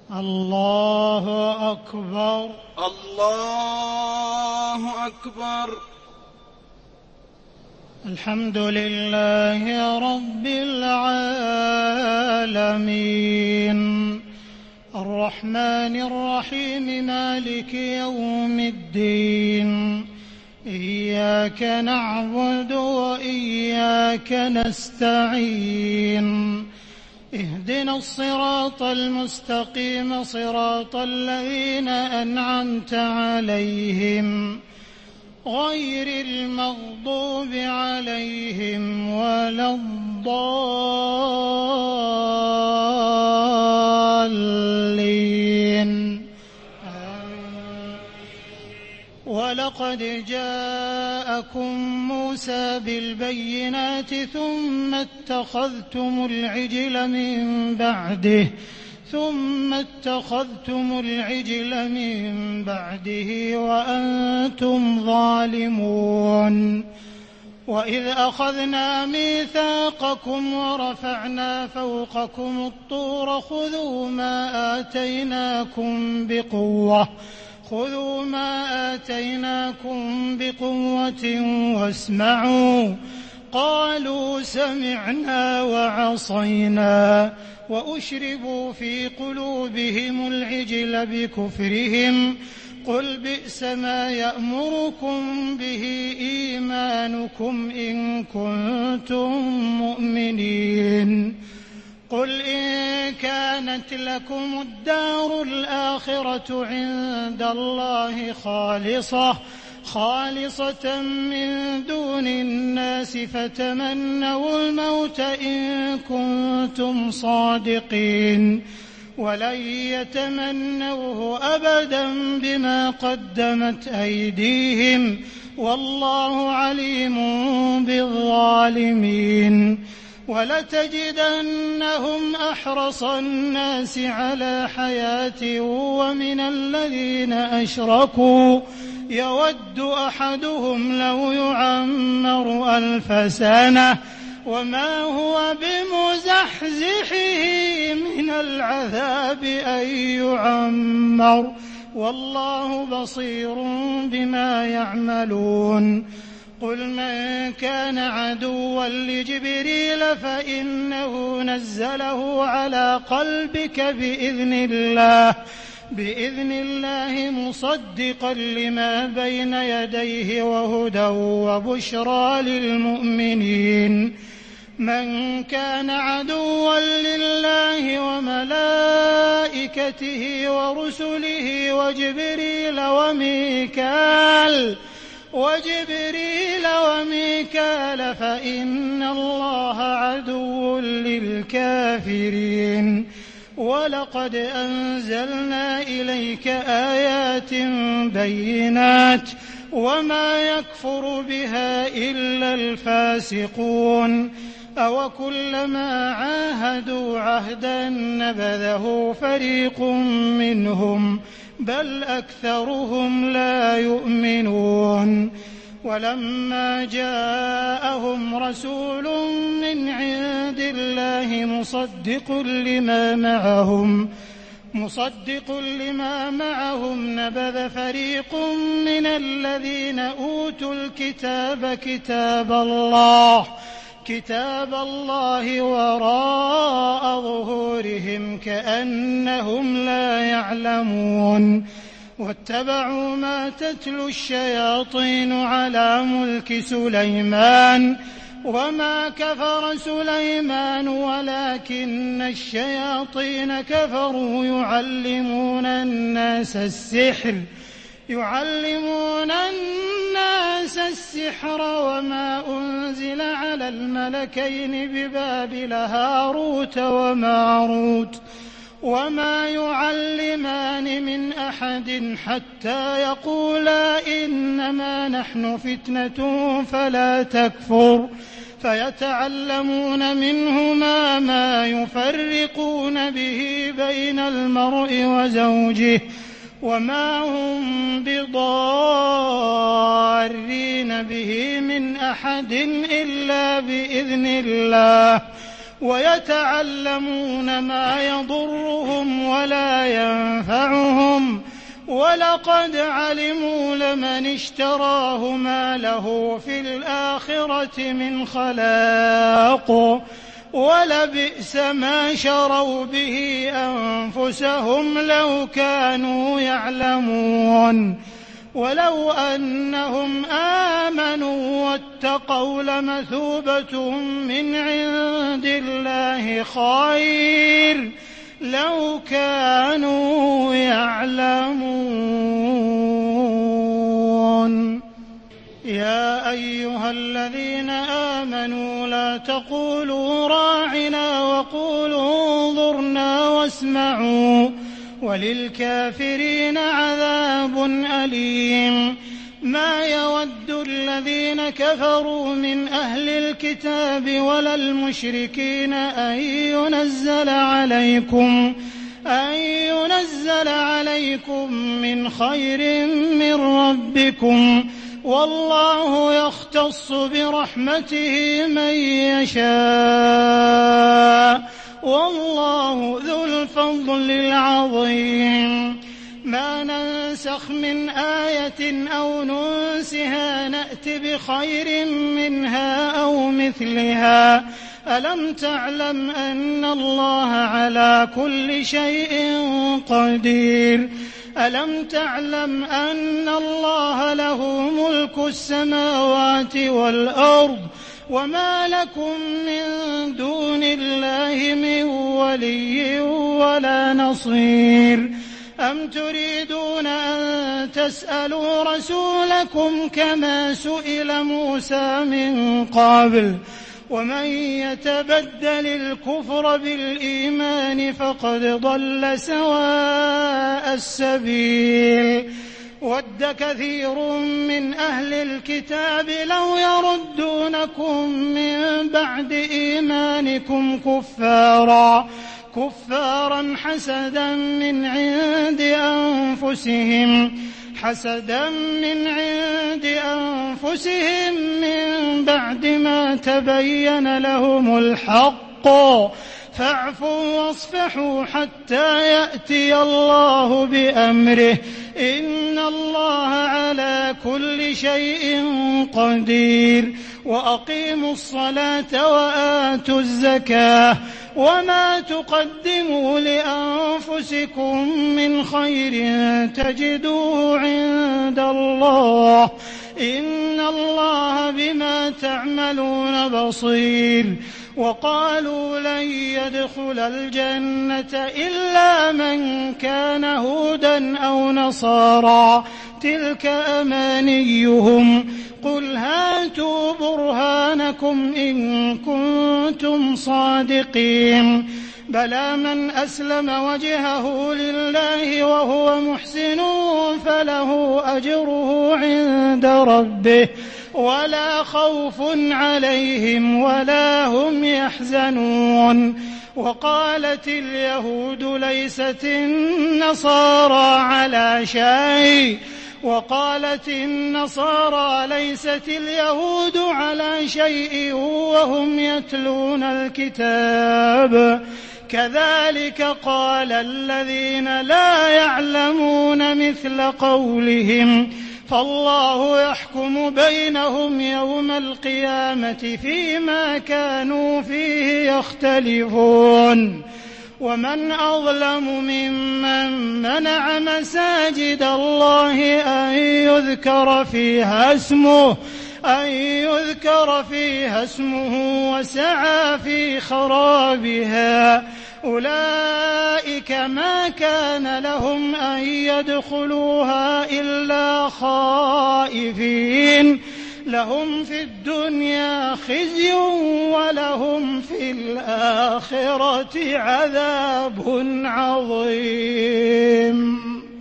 الله أكبر. الله أكبر. الحمد لله رب العالمين الرحمن الرحيم مالك يوم الدين إياك نعبد وإياك نستعين اهدنا الصراط المستقيم صراط الذين أنعمت عليهم غير المغضوب عليهم ولا الضالين. ولقد جاءكم موسى بالبينات ثم اتخذتم العجل من بعده وأنتم ظالمون. وإذ أخذنا ميثاقكم ورفعنا فوقكم الطور خذوا ما آتيناكم بقوة واسمعوا. قالوا سمعنا وعصينا وأشربوا في قلوبهم العجل بكفرهم. قل بئس ما يأمركم به إيمانكم إن كنتم مؤمنين. قل إن كانت لكم الدار الآخرة عند الله خالصة من دون الناس فتمنوا الموت إن كنتم صادقين ولن يتمنوه أبدا بما قدمت أيديهم والله عليم بالظالمين. ولتجدنهم أحرص الناس على حياة ومن الذين أشركوا يود أحدهم لو يعمر 1000 سنة وما هو بمزحزحه من العذاب أن يعمر والله بصير بما يعملون. قل من كان عدوا لجبريل فإنه نزله على قلبك بإذن الله مصدقا لما بين يديه وهدى وبشرى للمؤمنين. من كان عدوا لله وملائكته ورسله وجبريل وميكال فإن الله عدو للكافرين. ولقد أنزلنا إليك آيات بينات وما يكفر بها إلا الفاسقون. أوكلما عاهدوا عهدا نبذه فريق منهم بل أكثرهم لا يؤمنون. ولما جاءهم رسول من عند الله مصدق لما معهم نبذ فريق من الذين أوتوا الكتاب كتاب الله وراء ظهورهم كأنهم لا يعلمون. واتبعوا ما تتلو الشياطين على ملك سليمان وما كفر سليمان ولكن الشياطين كفروا يعلمون الناس السحر وما أنزل على الملكين ببابل هاروت وماروت وما يعلمان من أحد حتى يقولا إنما نحن فتنة فلا تكفر فيتعلمون منهما ما يفرقون به بين المرء وزوجه وما هم بضارين به من أحد إلا بإذن الله ويتعلمون ما يضرهم ولا ينفعهم ولقد علموا لمن اشتراه ما له في الآخرة من خلاق ولبئس ما شروا به أنفسهم لو كانوا يعلمون ولو أنهم آمنوا واتقوا لمثوبة من عند الله خير لو كانوا يعلمون. يا أيها الذين آمنوا لا تقولوا راعنا وقولوا انظرنا واسمعوا وللكافرين عذاب أليم. ما يود الذين كفروا من أهل الكتاب ولا المشركين أن ينزل عليكم من خير من ربكم والله يختص برحمته من يشاء والله ذو الفضل العظيم. ما ننسخ من آية أو ننسها نأت بخير منها أو مثلها. ألم تعلم أن الله على كل شيء قدير. ألم تعلم أن الله له ملك السماوات والأرض وما لكم من دون الله من ولي ولا نصير. أم تريدون أن تسألوا رسولكم كما سئل موسى من قبل ومن يتبدل الكفر بالإيمان فقد ضل سواء السبيل. ود كثير من أهل الكتاب لو يردونكم من بعد إيمانكم كفارا حسدا من عند أنفسهم من بعد ما تبين لهم الحق فاعفوا واصفحوا حتى يأتي الله بأمره إن الله على كل شيء قدير. وأقيموا الصلاة وآتوا الزكاة وما تقدموا لأنفسكم من خير تجدوه عند الله إن الله بما تعملون بصير. وقالوا لن يدخل الجنة إلا من كان هودا أو نصارى تلك أمانيهم قل هاتوا برهانكم إن كنتم صادقين. بلى من أسلم وجهه لله وهو محسن فله أجره عند ربه ولا خوف عليهم ولا هم يحزنون. وقالت اليهود ليست النصارى على شيء وقالت النصارى ليست اليهود على شيء وهم يتلون الكتاب كذلك قال الذين لا يعلمون مثل قولهم فالله يحكم بينهم يوم القيامة فيما كانوا فيه يختلفون. ومن أظلم ممن منع مساجد الله أن يذكر فيها اسمه وسعى في خرابها أولئك ما كان لهم أن يدخلوها إلا خائفين لهم في الدنيا خزي ولهم في الآخرة عذاب عظيم.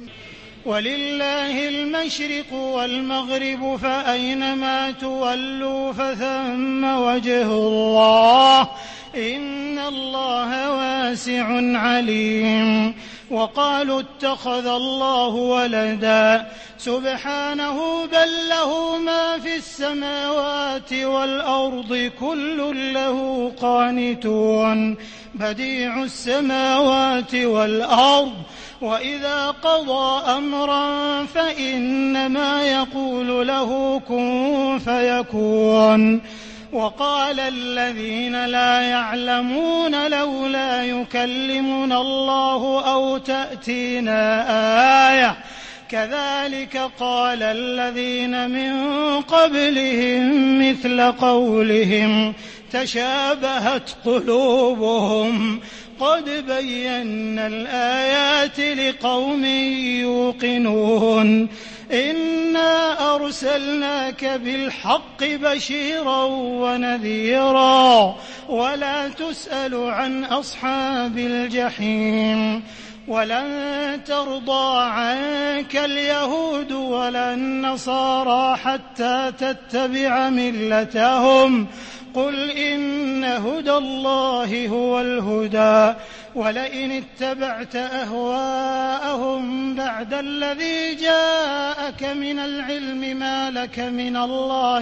ولله المشرق والمغرب فأينما تولوا فثم وجه الله إن الله واسع عليم. وقالوا اتخذ الله ولدا سبحانه بل له ما في السماوات والأرض كل له قانتون بديع السماوات والأرض وإذا قضى أمرا فإنما يقول له كن فيكون. وقال الذين لا يعلمون لولا يكلمنا الله أو تأتينا آية كذلك قال الذين من قبلهم مثل قولهم تشابهت قلوبهم قد بينا الآيات لقوم يوقنون. إنا أرسلناك بالحق بشيرا ونذيرا ولا تسأل عن أصحاب الجحيم. ولن ترضى عنك اليهود ولا النصارى حتى تتبع ملتهم قل إن هدى الله هو الهدى ولئن اتبعت أهواءهم بعد الذي جاءك من العلم ما لك من الله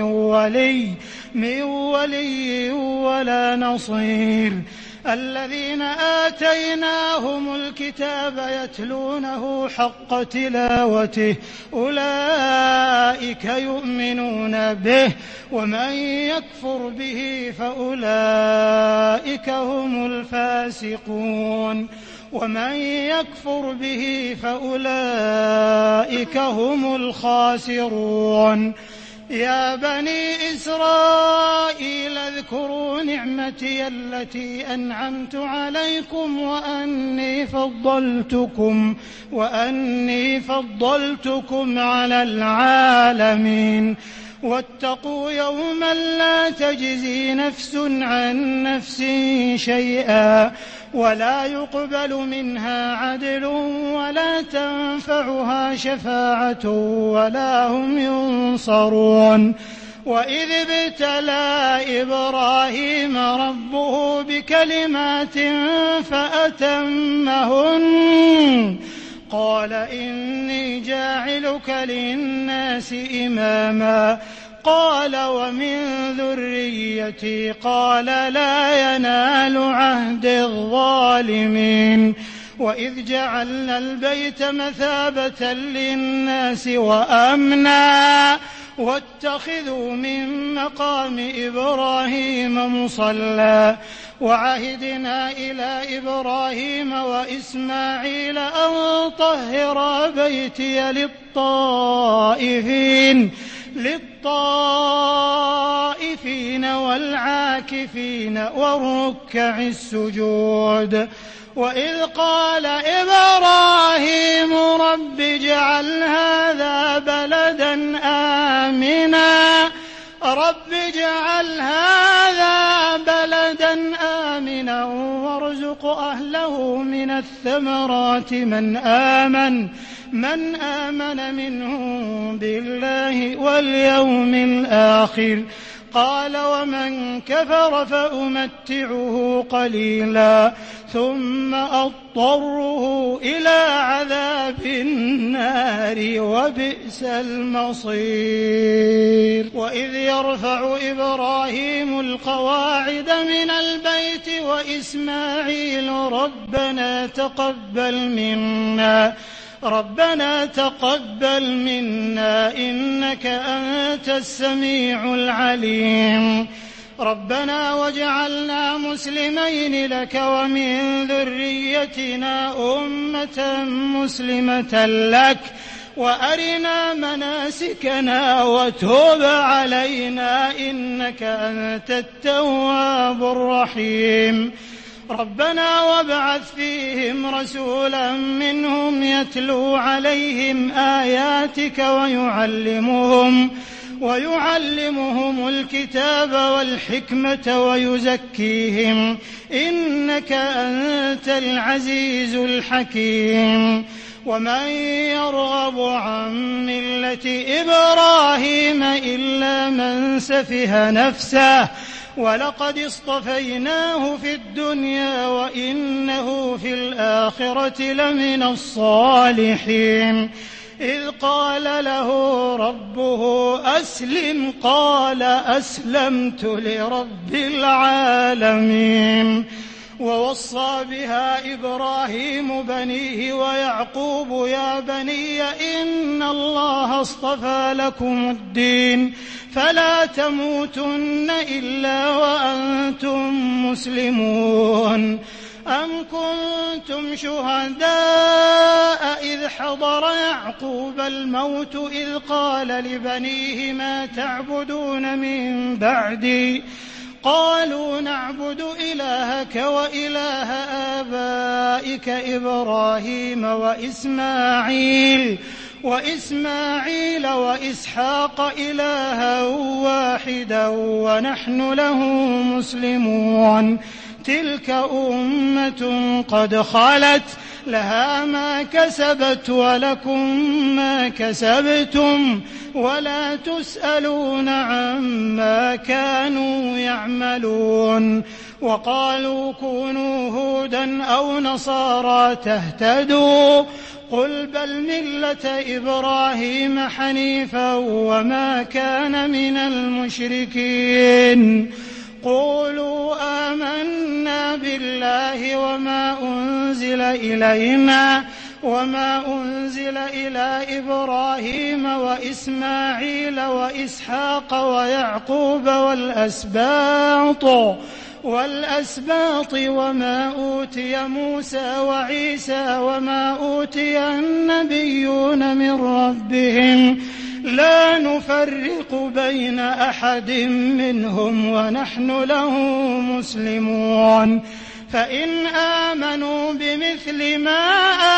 من ولي ولا نصير. الذين آتيناهم الكتاب يتلونه حق تلاوته أولئك يؤمنون به ومن يكفر به فأولئك هم الفاسقون ومن يكفر به فأولئك هم الخاسرون. يا بني إسرائيل اذكروا نعمتي التي أنعمت عليكم وأني فضلتكم على العالمين. واتقوا يوما لا تجزي نفس عن نفس شيئا ولا يقبل منها عدل ولا تنفعها شفاعة ولا هم ينصرون. وإذ ابتلى إبراهيم ربه بكلمات فأتمهن قال إني جاعلك للناس إماما قال ومن ذريتي قال لا ينال عهد الظالمين. وإذ جعلنا البيت مثابة للناس وأمنا واتخذوا من مقام إبراهيم مصلى وعهدنا إلى إبراهيم وإسماعيل أن طهرا بيتي للطائفين والعاكفين والركع السجود. وإذ قال إبراهيم رب اجعل هذا بلدا آمنا وارزق أهله من الثمرات من آمن منهم بالله واليوم الآخر قال ومن كفر فأمتعه قليلا ثم أضطره إلى عذاب النار وبئس المصير. وإذ يرفع إبراهيم القواعد من البيت وإسماعيل ربنا تقبل منا إنك أنت السميع العليم. ربنا واجعلنا مسلمين لك ومن ذريتنا أمة مسلمة لك وأرنا مناسكنا وتوب علينا إنك أنت التواب الرحيم. ربنا وابعث فيهم رسولا منهم يتلو عليهم آياتك ويعلمهم الكتاب والحكمة ويزكيهم إنك أنت العزيز الحكيم. ومن يرغب عن ملة إبراهيم إلا من سفه نفسه ولقد اصطفيناه في الدنيا وإنه في الآخرة لمن الصالحين إذ قال له ربه أسلم قال أسلمت لرب العالمين ووصى بها إبراهيم بنيه ويعقوب يا بني إن الله اصطفى لكم الدين فلا تموتن إلا وأنتم مسلمون أم كنتم شهداء إذ حضر يعقوب الموت إذ قال لبنيه ما تعبدون من بعدي قالوا نعبد إلهك وإله آبائك إبراهيم وإسماعيل وإسحاق إلها واحدا ونحن له مسلمون تلك أمة قد خلت لها ما كسبت ولكم ما كسبتم ولا تسألون عما كانوا يعملون وقالوا كونوا هودا أو نصارى تهتدوا قل بل ملة إبراهيم حنيفا وما كان من المشركين قولوا آمنا بالله وما أنزل إلى إبراهيم وإسماعيل وإسحاق ويعقوب والأسباط وما أوتي موسى وعيسى وما أوتي النبيون من ربهم لا نفرق بين أحد منهم ونحن له مسلمون فإن آمنوا بمثل ما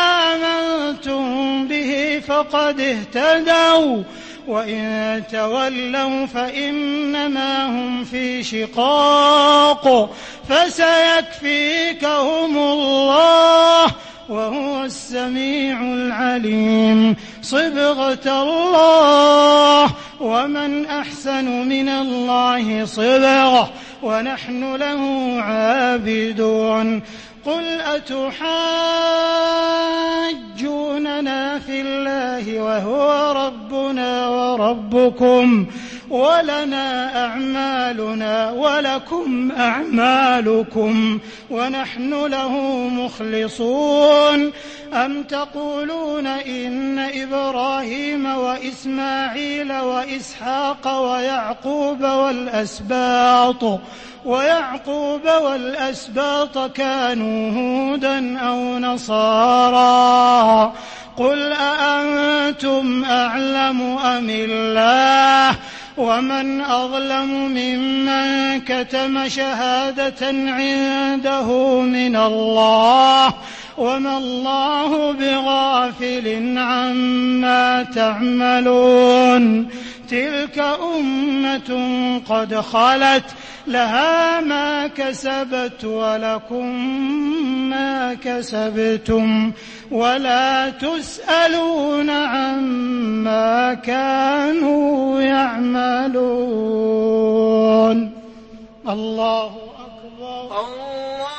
آمنتم به فقد اهتدوا وإن تولوا فإنما هم في شقاق فسيكفيكهم الله وهو السميع العليم صبغة الله ومن أحسن من الله صبغة ونحن له عابدون قل أتحاجوننا في الله وهو ربنا وربكم ولنا أعمالنا ولكم أعمالكم ونحن له مخلصون أم تقولون إن إبراهيم وإسماعيل وإسحاق ويعقوب والأسباط كانوا هودا أو نصارى قل أأنتم أعلم أم الله ومن أظلم ممن كتم شهادة عنده من الله وما الله بغافل عما تعملون تلك أمة قد خلت لها ما كسبت ولكم ما كسبتم ولا تسألون عما كانوا يعملون الله أكبر.